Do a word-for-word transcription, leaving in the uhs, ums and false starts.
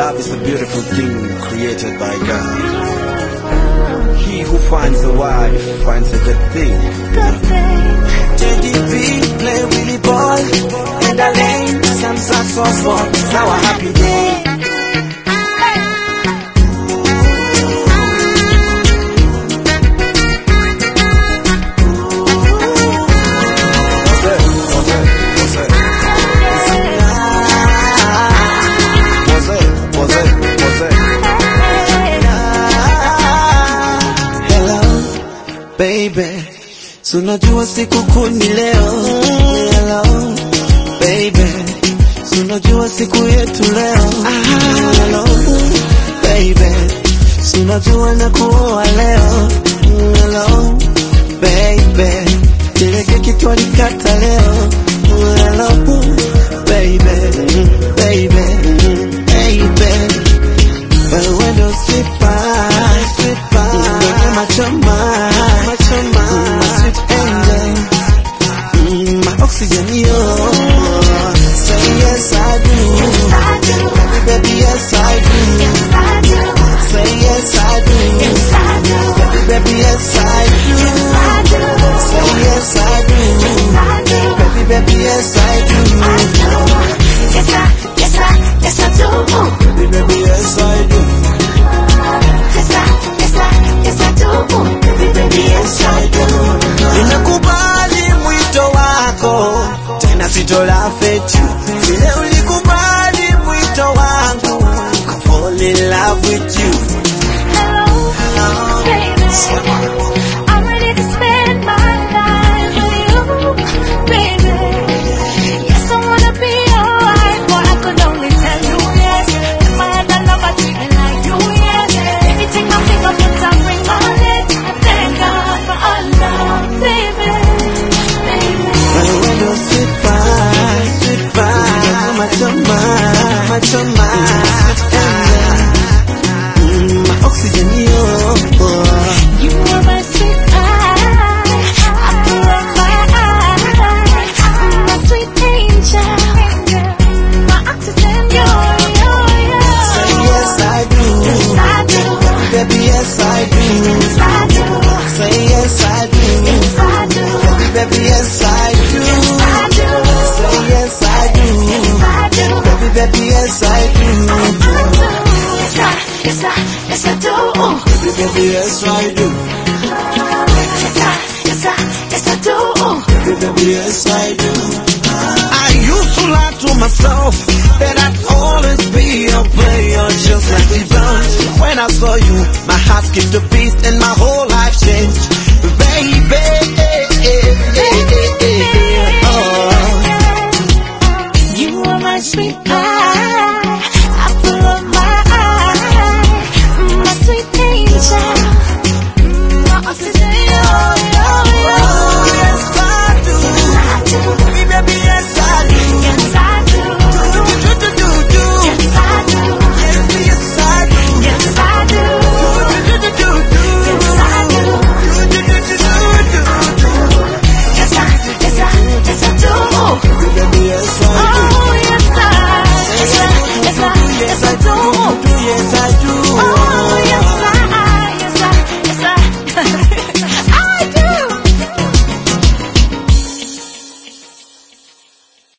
love is a beautiful thing created by God. He who finds a wife finds a good thing. J D B, play Willie Boy, and Alain, some saxophone. Now a happy day. Baby, sunajua siku kuni leo. Hello, baby, sunajua siku yetu leo. Hello, baby, sunajua na kuoa leo. Hello, baby, kilege kichwa nikata leo. Hello, baby, baby, baby, wewe ndo sipa, sipa, ndo machoma. Oxygen, yo. Say yes I do. Yes I do. Baby, yes I do. Yes I do. Say yes I do. Yes I do. Baby, yes I do. Yes I do. Say yes I do. Yes I do. Baby, baby, yes I do. I do. Yes I, yes I, yes I do. Baby, baby, yes I do. Yes I, yes I, yes I do. Baby, baby, yes I do. Nimekubali mwito wako, tena sitola fetu. Vile ulikubali mwito wangu, I fall in love with you. Hello, hello, baby. I'm ready to spend my life with you, baby. Yes, I wanna be your wife, but I could only tell you yes. If I had a lover treating like you, yes. Anything my fingerprints I bring on it. I thank God for our love, baby, baby. Wewe ndo sifa, sifa, machoma, machoma, mm, my oxygen, yo. You are my sweet eye, apple of my eye, my sweet angel, my oxygen, yo, yo, yo. Say yes I do. Yes I do. Baby, yes I do. Yes I do. Say yes I do. Yes I do. Baby, yes I do. Yes I do. Say yes I do. Yes I do. Baby, baby, yes I do. Yes I, yes I, yes I do. Baby, baby, yes I do. Yes I, yes I, yes I do. Baby, baby, yes I do. I used to lie to myself that I'd always be a player, just like we done. When I saw you, my heart skipped a beat and my whole life changed. Baby, oh. You are my sweet pie, apple of my eye, my sweet angel, my oxygen, yo, yo, yo. Yes, I do. I do. Baby, yes, I do. Yes, I do. Do, do, do, do, do. Yes, I do. Yes, yes, I do. Yes, I do. Do, do, do, do, do. Yes, I do. Do, do, do, do, do, do. Yes, I, yes, I, yes, I do. Baby, yes, I do. Oh, yes, I, yes, I, yes, I, yes, I do. Yes, I do.